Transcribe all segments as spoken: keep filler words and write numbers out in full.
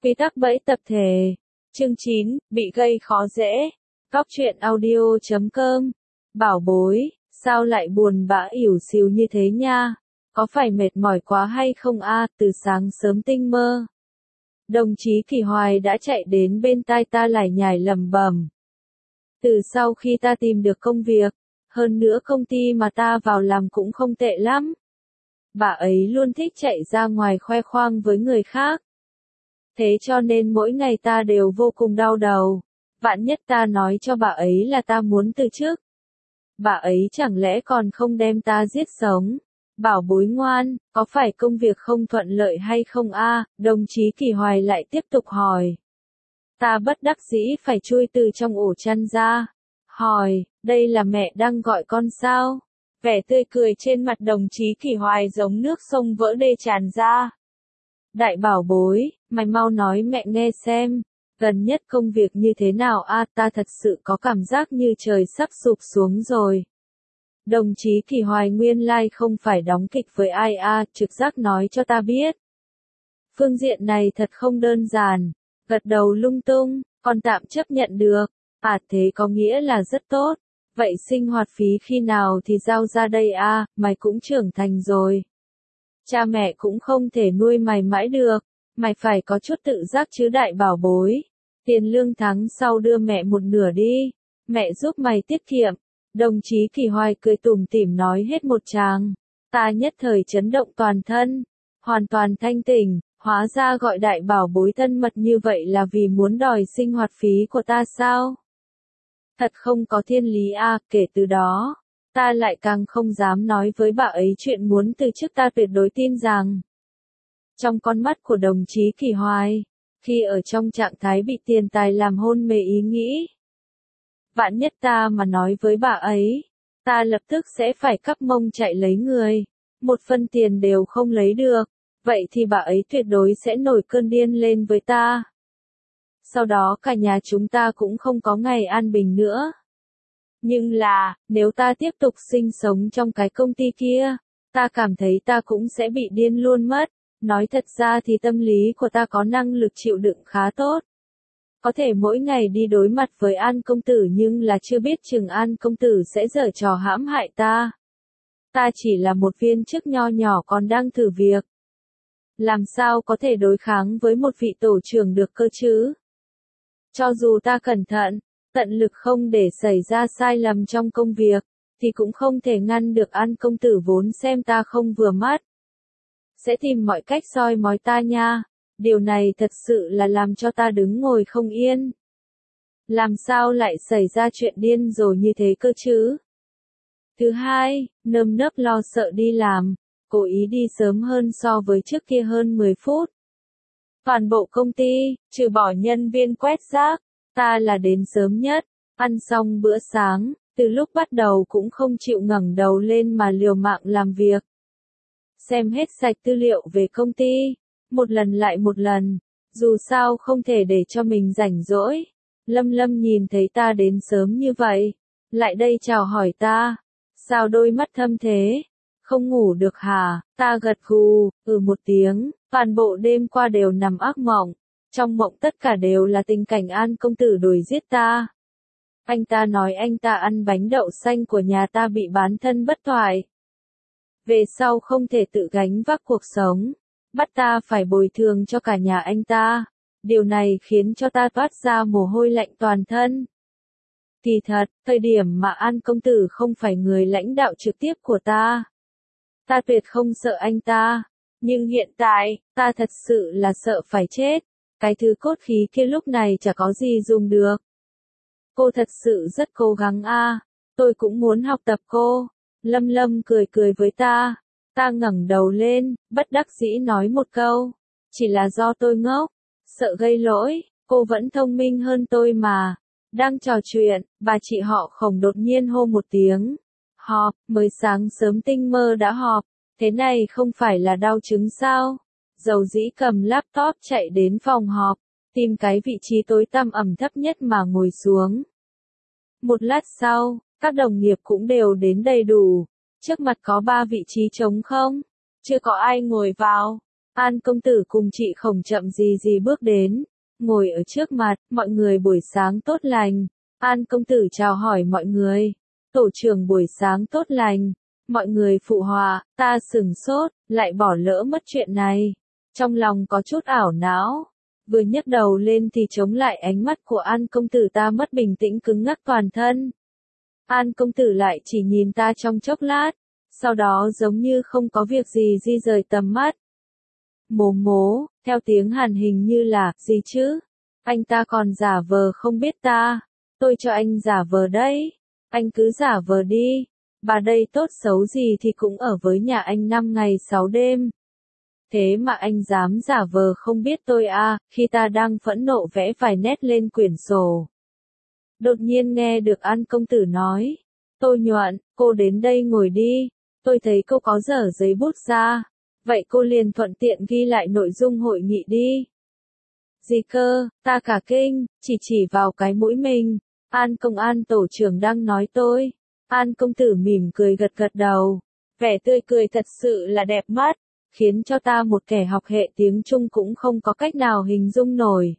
Quy tắc bẫy tập thể. Chương chín, bị gây khó dễ. Góc truyện audio chấm com. Bảo bối, sao lại buồn bã ỉu xìu như thế nha? Có phải mệt mỏi quá hay không a? Từ sáng sớm tinh mơ. Đồng chí Kỳ Hoài đã chạy đến bên tai ta lải nhải lẩm bẩm. Từ sau khi ta tìm được công việc, hơn nữa công ty mà ta vào làm cũng không tệ lắm. Bà ấy luôn thích chạy ra ngoài khoe khoang với người khác. Thế cho nên mỗi ngày ta đều vô cùng đau đầu. Vạn nhất ta nói cho bà ấy là ta muốn từ chức. Bà ấy chẳng lẽ còn không đem ta giết sống? Bảo bối ngoan, có phải công việc không thuận lợi hay không a? Đồng chí Kỳ Hoài lại tiếp tục hỏi. Ta bất đắc dĩ phải chui từ trong ổ chăn ra. Hỏi, đây là mẹ đang gọi con sao? Vẻ tươi cười trên mặt đồng chí Kỳ Hoài giống nước sông vỡ đê tràn ra. Đại bảo bối, mày mau nói mẹ nghe xem, gần nhất công việc như thế nào a? Ta thật sự có cảm giác như trời sắp sụp xuống rồi. Đồng chí Kỳ Hoài nguyên lai không phải đóng kịch với ai a, trực giác nói cho ta biết. Phương diện này thật không đơn giản, gật đầu lung tung, còn tạm chấp nhận được, à thế có nghĩa là rất tốt. Vậy sinh hoạt phí khi nào thì giao ra đây a? Mày cũng trưởng thành rồi. Cha mẹ cũng không thể nuôi mày mãi được, mày phải có chút tự giác chứ đại bảo bối. Tiền lương tháng sau đưa mẹ một nửa đi, mẹ giúp mày tiết kiệm. Đồng chí Kỳ Hoài cười tủm tỉm nói hết một tràng. Ta nhất thời chấn động toàn thân, hoàn toàn thanh tỉnh, hóa ra gọi đại bảo bối thân mật như vậy là vì muốn đòi sinh hoạt phí của ta sao? Thật không có thiên lý a, kể từ đó, ta lại càng không dám nói với bà ấy chuyện muốn từ chức. Ta tuyệt đối tin rằng, trong con mắt của đồng chí Kỳ Hoài, khi ở trong trạng thái bị tiền tài làm hôn mê ý nghĩ, vạn nhất ta mà nói với bà ấy, ta lập tức sẽ phải cắp mông chạy lấy người, một phân tiền đều không lấy được, vậy thì bà ấy tuyệt đối sẽ nổi cơn điên lên với ta. Sau đó cả nhà chúng ta cũng không có ngày an bình nữa. Nhưng là, nếu ta tiếp tục sinh sống trong cái công ty kia, ta cảm thấy ta cũng sẽ bị điên luôn mất. Nói thật ra thì tâm lý của ta có năng lực chịu đựng khá tốt. Có thể mỗi ngày đi đối mặt với An công tử nhưng là chưa biết chừng An công tử sẽ giở trò hãm hại ta. Ta chỉ là một viên chức nho nhỏ còn đang thử việc. Làm sao có thể đối kháng với một vị tổ trưởng được cơ chứ? Cho dù ta cẩn thận, tận lực không để xảy ra sai lầm trong công việc, thì cũng không thể ngăn được An công tử vốn xem ta không vừa mắt. Sẽ tìm mọi cách soi mói ta nha, điều này thật sự là làm cho ta đứng ngồi không yên. Làm sao lại xảy ra chuyện điên rồ như thế cơ chứ? Thứ hai, nơm nớp lo sợ đi làm, cố ý đi sớm hơn so với trước kia hơn mười phút. Toàn bộ công ty, trừ bỏ nhân viên quét rác, ta là đến sớm nhất, ăn xong bữa sáng, từ lúc bắt đầu cũng không chịu ngẩng đầu lên mà liều mạng làm việc. Xem hết sạch tư liệu về công ty, một lần lại một lần, dù sao không thể để cho mình rảnh rỗi. Lâm Lâm nhìn thấy ta đến sớm như vậy, lại đây chào hỏi ta, sao đôi mắt thâm thế? Không ngủ được hả? Ta gật gù, ừ một tiếng, toàn bộ đêm qua đều nằm ác mộng. Trong mộng tất cả đều là tình cảnh An công tử đuổi giết ta. Anh ta nói anh ta ăn bánh đậu xanh của nhà ta bị bán thân bất toại. Về sau không thể tự gánh vác cuộc sống, bắt ta phải bồi thường cho cả nhà anh ta. Điều này khiến cho ta toát ra mồ hôi lạnh toàn thân. Kỳ thật, thời điểm mà An công tử không phải người lãnh đạo trực tiếp của ta, ta tuyệt không sợ anh ta. Nhưng hiện tại, ta thật sự là sợ phải chết. Cái thứ cốt khí kia lúc này chả có gì dùng được. Cô thật sự rất cố gắng a, tôi cũng muốn học tập cô. Lâm Lâm cười cười với ta. Ta ngẩng đầu lên, bất đắc dĩ nói một câu. Chỉ là do tôi ngốc, sợ gây lỗi, cô vẫn thông minh hơn tôi mà. Đang trò chuyện, bà chị họ Khổng đột nhiên hô một tiếng. Họp, mới sáng sớm tinh mơ đã họp, thế này không phải là đau chứng sao? Dầu dĩ cầm laptop chạy đến phòng họp, tìm cái vị trí tối tăm ẩm thấp nhất mà ngồi xuống. Một lát sau, các đồng nghiệp cũng đều đến đầy đủ. Trước mặt có ba vị trí trống không, chưa có ai ngồi vào. An công tử cùng chị Khổng chậm gì gì bước đến, ngồi ở trước mặt, mọi người buổi sáng tốt lành. An công tử chào hỏi mọi người. Tổ trưởng buổi sáng tốt lành. Mọi người phụ họa, ta sửng sốt, lại bỏ lỡ mất chuyện này. Trong lòng có chút ảo não. Vừa nhấc đầu lên thì chống lại ánh mắt của An công tử, ta mất bình tĩnh cứng ngắc toàn thân. An công tử lại chỉ nhìn ta trong chốc lát, sau đó giống như không có việc gì di rời tầm mắt. Mố mố, theo tiếng Hàn hình như là, gì chứ? Anh ta còn giả vờ không biết ta. Tôi cho anh giả vờ đấy. Anh cứ giả vờ đi. Bà đây tốt xấu gì thì cũng ở với nhà anh năm ngày sáu đêm. Thế mà anh dám giả vờ không biết tôi à, khi ta đang phẫn nộ vẽ vài nét lên quyển sổ. Đột nhiên nghe được An công tử nói. Tô Nhuận, cô đến đây ngồi đi. Tôi thấy cô có dở giấy bút ra. Vậy cô liền thuận tiện ghi lại nội dung hội nghị đi. Gì cơ, ta cả kinh, chỉ chỉ vào cái mũi mình. An công an tổ trưởng đang nói tôi. An công tử mỉm cười gật gật đầu. Vẻ tươi cười thật sự là đẹp mắt, khiến cho ta một kẻ học hệ tiếng Trung cũng không có cách nào hình dung nổi.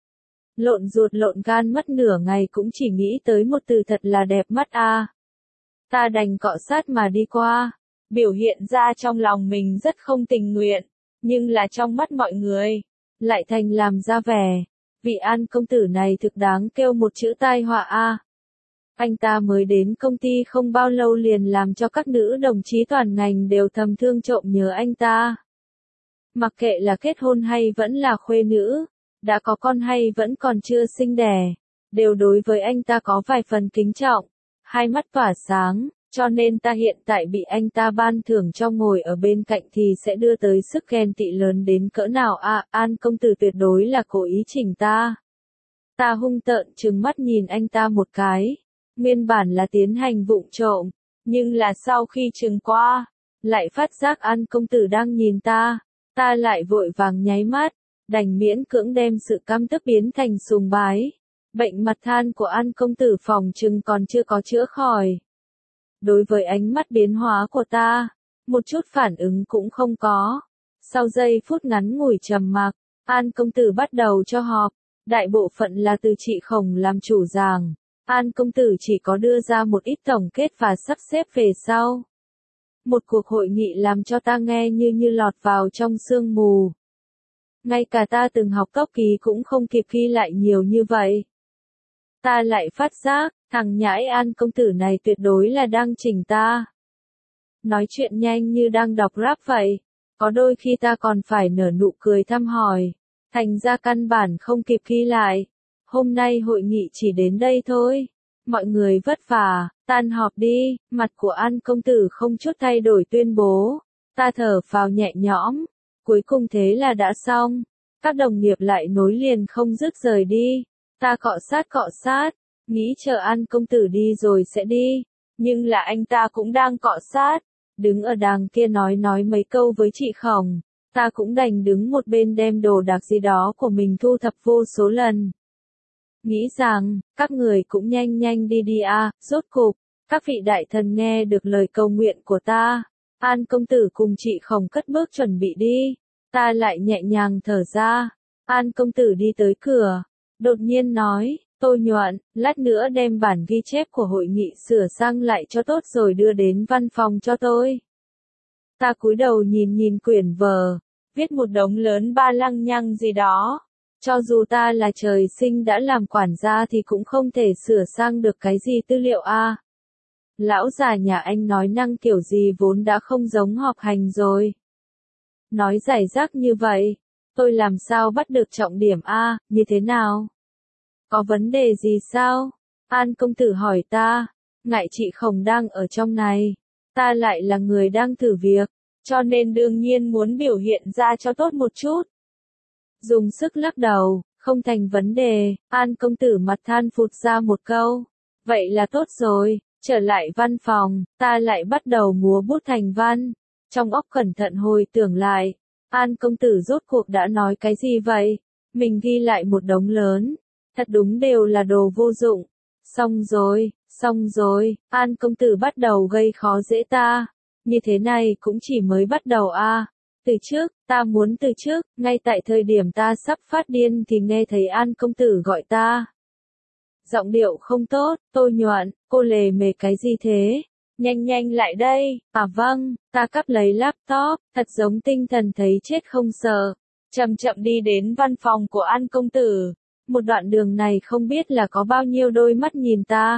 Lộn ruột lộn gan mất nửa ngày cũng chỉ nghĩ tới một từ thật là đẹp mắt a. Ta đành cọ sát mà đi qua. Biểu hiện ra trong lòng mình rất không tình nguyện, nhưng là trong mắt mọi người, lại thành làm ra vẻ. Vị An công tử này thực đáng kêu một chữ tai họa a. Anh ta mới đến công ty không bao lâu liền làm cho các nữ đồng chí toàn ngành đều thầm thương trộm nhớ anh ta. Mặc kệ là kết hôn hay vẫn là khuê nữ, đã có con hay vẫn còn chưa sinh đẻ, đều đối với anh ta có vài phần kính trọng, hai mắt tỏa sáng. Cho nên ta hiện tại bị anh ta ban thưởng cho ngồi ở bên cạnh thì sẽ đưa tới sức ghen tị lớn đến cỡ nào à, An công tử tuyệt đối là cố ý chỉnh ta. Ta hung tợn trừng mắt nhìn anh ta một cái, nguyên bản là tiến hành vụng trộm, nhưng là sau khi trừng qua, lại phát giác An công tử đang nhìn ta, ta lại vội vàng nháy mắt, đành miễn cưỡng đem sự căm tức biến thành sùng bái. Bệnh mặt than của An công tử phòng chừng còn chưa có chữa khỏi. Đối với ánh mắt biến hóa của ta, một chút phản ứng cũng không có. Sau giây phút ngắn ngủi trầm mặc, An công tử bắt đầu cho họp, đại bộ phận là từ chị Khổng làm chủ giảng. An công tử chỉ có đưa ra một ít tổng kết và sắp xếp về sau. Một cuộc hội nghị làm cho ta nghe như như lọt vào trong sương mù. Ngay cả ta từng học tốc ký cũng không kịp ghi lại nhiều như vậy. Ta lại phát giác, thằng nhãi An công tử này tuyệt đối là đang chỉnh ta. Nói chuyện nhanh như đang đọc rap vậy, có đôi khi ta còn phải nở nụ cười thăm hỏi, thành ra căn bản không kịp ghi lại. Hôm nay hội nghị chỉ đến đây thôi, mọi người vất vả, tan họp đi, mặt của An công tử không chút thay đổi tuyên bố, ta thở phào nhẹ nhõm, cuối cùng thế là đã xong, các đồng nghiệp lại nối liền không dứt rời đi. Ta cọ sát cọ sát, nghĩ chờ An công tử đi rồi sẽ đi, nhưng là anh ta cũng đang cọ sát, đứng ở đằng kia nói nói mấy câu với chị Khổng, ta cũng đành đứng một bên đem đồ đạc gì đó của mình thu thập vô số lần. Nghĩ rằng, các người cũng nhanh nhanh đi đi à, rốt cục, các vị đại thần nghe được lời cầu nguyện của ta, An công tử cùng chị Khổng cất bước chuẩn bị đi, ta lại nhẹ nhàng thở ra, An công tử đi tới cửa. Đột nhiên nói, Tô Nhuận, lát nữa đem bản ghi chép của hội nghị sửa sang lại cho tốt rồi đưa đến văn phòng cho tôi. Ta cúi đầu nhìn nhìn quyển vở, viết một đống lớn ba lăng nhăng gì đó. Cho dù ta là trời sinh đã làm quản gia thì cũng không thể sửa sang được cái gì tư liệu a. Lão già nhà anh nói năng kiểu gì vốn đã không giống họp hành rồi. Nói giải rác như vậy. Tôi làm sao bắt được trọng điểm a, như thế nào? Có vấn đề gì sao? An công tử hỏi ta, ngại chị Khổng đang ở trong này, ta lại là người đang thử việc, cho nên đương nhiên muốn biểu hiện ra cho tốt một chút. Dùng sức lắc đầu, không thành vấn đề, An công tử mặt than phụt ra một câu. Vậy là tốt rồi, trở lại văn phòng, ta lại bắt đầu múa bút thành văn, trong óc cẩn thận hồi tưởng lại. An công tử rốt cuộc đã nói cái gì vậy? Mình ghi lại một đống lớn. Thật đúng đều là đồ vô dụng. Xong rồi, xong rồi, An công tử bắt đầu gây khó dễ ta. Như thế này cũng chỉ mới bắt đầu a. Từ trước, ta muốn từ trước, ngay tại thời điểm ta sắp phát điên thì nghe thấy An công tử gọi ta. Giọng điệu không tốt, tôi nhoạn, cô lề mề cái gì thế? Nhanh nhanh lại đây, à vâng, ta cắp lấy laptop, thật giống tinh thần thấy chết không sợ. Chậm chậm đi đến văn phòng của An công tử. Một đoạn đường này không biết là có bao nhiêu đôi mắt nhìn ta.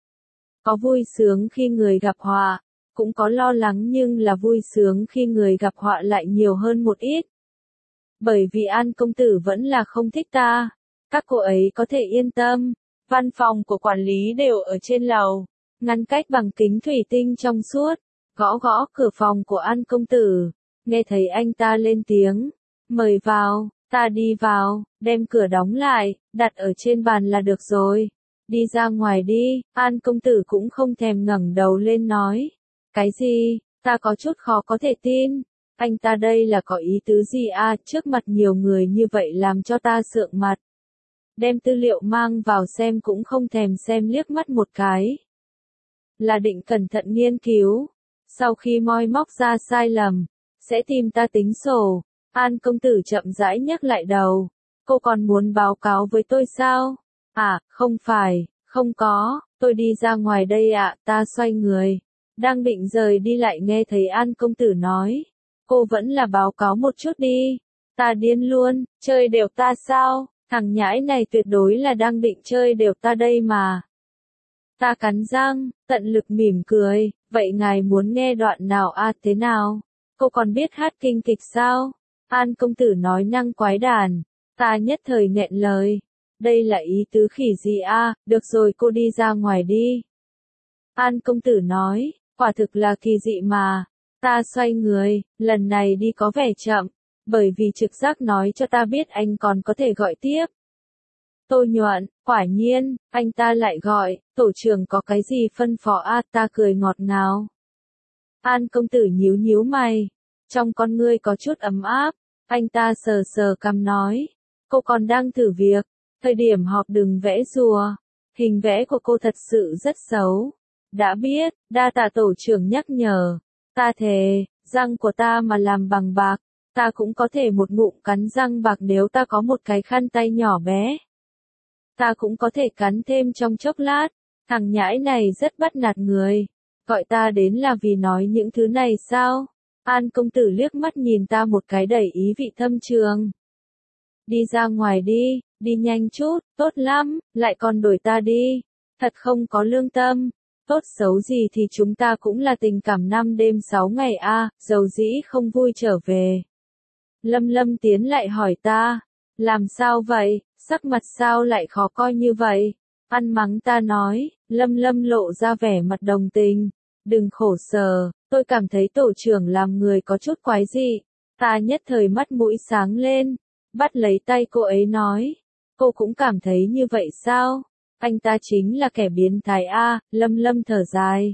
Có vui sướng khi người gặp họa, cũng có lo lắng nhưng là vui sướng khi người gặp họa lại nhiều hơn một ít. Bởi vì An công tử vẫn là không thích ta. Các cô ấy có thể yên tâm, văn phòng của quản lý đều ở trên lầu, ngăn cách bằng kính thủy tinh trong suốt. Gõ gõ cửa phòng của An công tử, nghe thấy anh ta lên tiếng, mời vào, ta đi vào, đem cửa đóng lại, đặt ở trên bàn là được rồi. Đi ra ngoài đi, An công tử cũng không thèm ngẩng đầu lên nói. Cái gì, ta có chút khó có thể tin. Anh ta đây là có ý tứ gì à, trước mặt nhiều người như vậy làm cho ta sượng mặt. Đem tư liệu mang vào xem cũng không thèm xem liếc mắt một cái. Là định cẩn thận nghiên cứu. Sau khi moi móc ra sai lầm, sẽ tìm ta tính sổ. An công tử chậm rãi nhấc lại đầu. Cô còn muốn báo cáo với tôi sao? À, không phải, không có, tôi đi ra ngoài đây ạ, ta xoay người. Đang định rời đi lại nghe thấy An công tử nói. Cô vẫn là báo cáo một chút đi. Ta điên luôn, chơi đều ta sao? Thằng nhãi này tuyệt đối là đang định chơi đều ta đây mà. Ta cắn răng, tận lực mỉm cười, vậy ngài muốn nghe đoạn nào à thế nào? Cô còn biết hát kinh kịch sao? An công tử nói năng quái đản, ta nhất thời nghẹn lời. Đây là ý tứ khỉ gì a? Được rồi cô đi ra ngoài đi. An công tử nói, quả thực là kỳ dị mà. Ta xoay người, lần này đi có vẻ chậm, bởi vì trực giác nói cho ta biết anh còn có thể gọi tiếp. Tôi nhoạn, quả nhiên, anh ta lại gọi, tổ trưởng có cái gì phân phó a? Ta cười ngọt ngào. An công tử nhíu nhíu mày, trong con ngươi có chút ấm áp, anh ta sờ sờ cằm nói, cô còn đang thử việc, thời điểm họp đừng vẽ rùa, hình vẽ của cô thật sự rất xấu. Đã biết, đa tạ tổ trưởng nhắc nhở, ta thề, răng của ta mà làm bằng bạc, ta cũng có thể một ngụm cắn răng bạc nếu ta có một cái khăn tay nhỏ bé. Ta cũng có thể cắn thêm trong chốc lát, thằng nhãi này rất bắt nạt người, gọi ta đến là vì nói những thứ này sao? An công tử liếc mắt nhìn ta một cái đầy ý vị thâm trường. Đi ra ngoài đi, đi nhanh chút, tốt lắm, lại còn đuổi ta đi, thật không có lương tâm. Tốt xấu gì thì chúng ta cũng là tình cảm năm đêm sáu ngày a, dầu dĩ không vui trở về. Lâm Lâm tiến lại hỏi ta, làm sao vậy, sắc mặt sao lại khó coi như vậy? Ăn mắng ta nói, Lâm Lâm lộ ra vẻ mặt đồng tình, đừng khổ sở, tôi cảm thấy tổ trưởng làm người có chút quái dị. Ta nhất thời mắt mũi sáng lên, bắt lấy tay cô ấy nói, cô cũng cảm thấy như vậy sao? Anh ta chính là kẻ biến thái a, Lâm Lâm thở dài.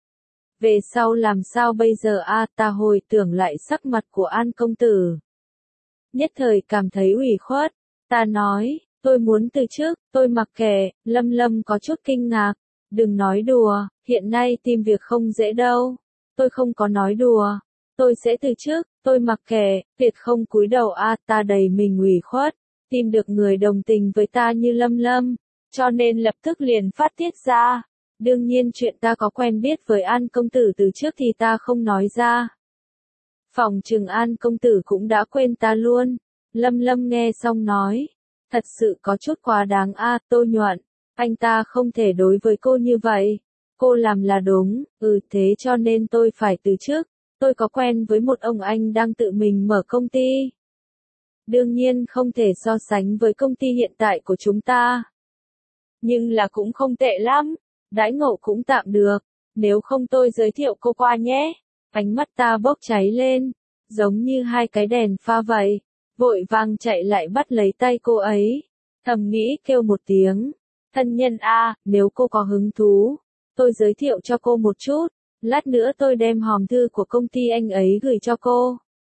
Về sau làm sao bây giờ a, ta hồi tưởng lại sắc mặt của An công tử. Nhất thời cảm thấy ủy khuất, ta nói, tôi muốn từ chức, tôi mặc kệ, Lâm Lâm có chút kinh ngạc. Đừng nói đùa, hiện nay tìm việc không dễ đâu. Tôi không có nói đùa, tôi sẽ từ chức, tôi mặc kệ, tuyệt không cúi đầu a, ta đầy mình ủy khuất, tìm được người đồng tình với ta như Lâm Lâm. Cho nên lập tức liền phát tiết ra. Đương nhiên chuyện ta có quen biết với An công tử từ trước thì ta không nói ra. Phòng trừng An công tử cũng đã quên ta luôn. Lâm Lâm nghe xong nói. Thật sự có chút quá đáng a, à, Tô Nhuận. Anh ta không thể đối với cô như vậy. Cô làm là đúng, ừ thế cho nên tôi phải từ chức. Tôi có quen với một ông anh đang tự mình mở công ty. Đương nhiên không thể so sánh với công ty hiện tại của chúng ta. Nhưng là cũng không tệ lắm, đãi ngộ cũng tạm được, nếu không tôi giới thiệu cô qua nhé. Ánh mắt ta bốc cháy lên, giống như hai cái đèn pha vậy, vội vàng chạy lại bắt lấy tay cô ấy, thầm nghĩ kêu một tiếng, thân nhân a, nếu cô có hứng thú, tôi giới thiệu cho cô một chút, lát nữa tôi đem hòm thư của công ty anh ấy gửi cho cô.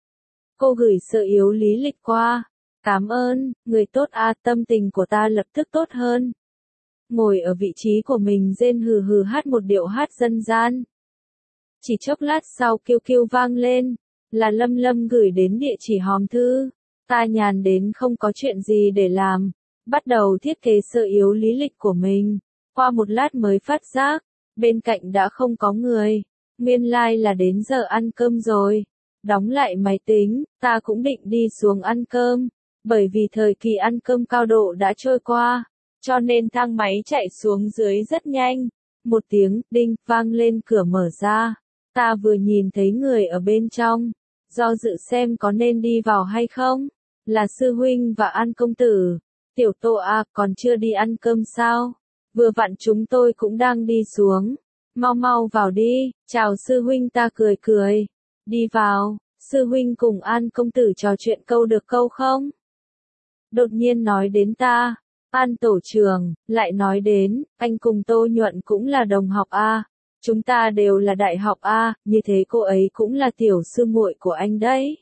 Cô gửi sơ yếu lý lịch qua, cảm ơn, người tốt a, tâm tình của ta lập tức tốt hơn. Ngồi ở vị trí của mình rên hừ hừ hát một điệu hát dân gian. Chỉ chốc lát sau kêu kêu vang lên, là Lâm Lâm gửi đến địa chỉ hòm thư. Ta nhàn đến không có chuyện gì để làm, bắt đầu thiết kế sơ yếu lý lịch của mình. Qua một lát mới phát giác, bên cạnh đã không có người. Nguyên lai like là đến giờ ăn cơm rồi. Đóng lại máy tính, ta cũng định đi xuống ăn cơm, bởi vì thời kỳ ăn cơm cao độ đã trôi qua, cho nên thang máy chạy xuống dưới rất nhanh. Một tiếng đinh vang lên, cửa mở ra. Ta vừa nhìn thấy người ở bên trong, do dự xem có nên đi vào hay không. Là sư huynh và An công tử. Tiểu Tô à, còn chưa đi ăn cơm sao? Vừa vặn chúng tôi cũng đang đi xuống. Mau mau vào đi, chào sư huynh, ta cười cười. Đi vào, sư huynh cùng An công tử trò chuyện câu được câu không? Đột nhiên nói đến ta, An tổ trưởng, lại nói đến, anh cùng Tô Nhuận cũng là đồng học a, chúng ta đều là đại học a, như thế cô ấy cũng là tiểu sư muội của anh đấy.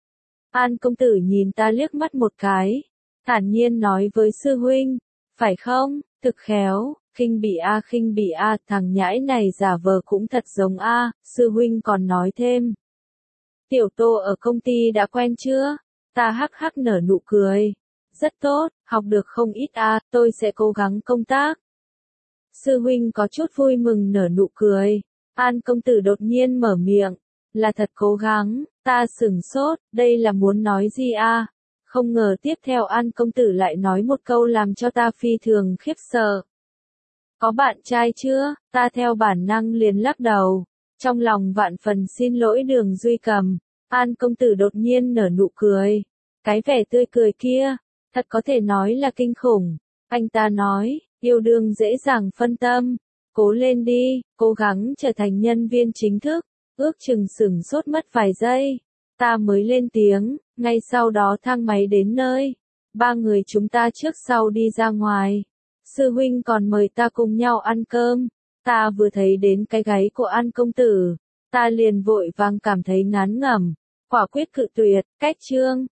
An công tử nhìn ta liếc mắt một cái, thản nhiên nói với sư huynh, phải không, thực khéo, khinh bỉ a khinh bỉ a, thằng nhãi này giả vờ cũng thật giống a, sư huynh còn nói thêm. Tiểu Tô ở công ty đã quen chưa? Ta hắc hắc nở nụ cười. Rất tốt, học được không ít a, tôi sẽ cố gắng công tác. Sư huynh có chút vui mừng nở nụ cười. An công tử đột nhiên mở miệng, là thật cố gắng, ta sửng sốt, đây là muốn nói gì a? Không ngờ tiếp theo An công tử lại nói một câu làm cho ta phi thường khiếp sợ. Có bạn trai chưa? Ta theo bản năng liền lắc đầu. Trong lòng vạn phần xin lỗi Đường Duy Cầm. An công tử đột nhiên nở nụ cười. Cái vẻ tươi cười kia, thật có thể nói là kinh khủng. Anh ta nói, yêu đương dễ dàng phân tâm. Cố lên đi, cố gắng trở thành nhân viên chính thức. Ước chừng sửng sốt mất vài giây. Ta mới lên tiếng, ngay sau đó thang máy đến nơi. Ba người chúng ta trước sau đi ra ngoài. Sư huynh còn mời ta cùng nhau ăn cơm. Ta vừa thấy đến cái gáy của An công tử, ta liền vội vàng cảm thấy ngán ngẩm, quả quyết cự tuyệt, cách chương.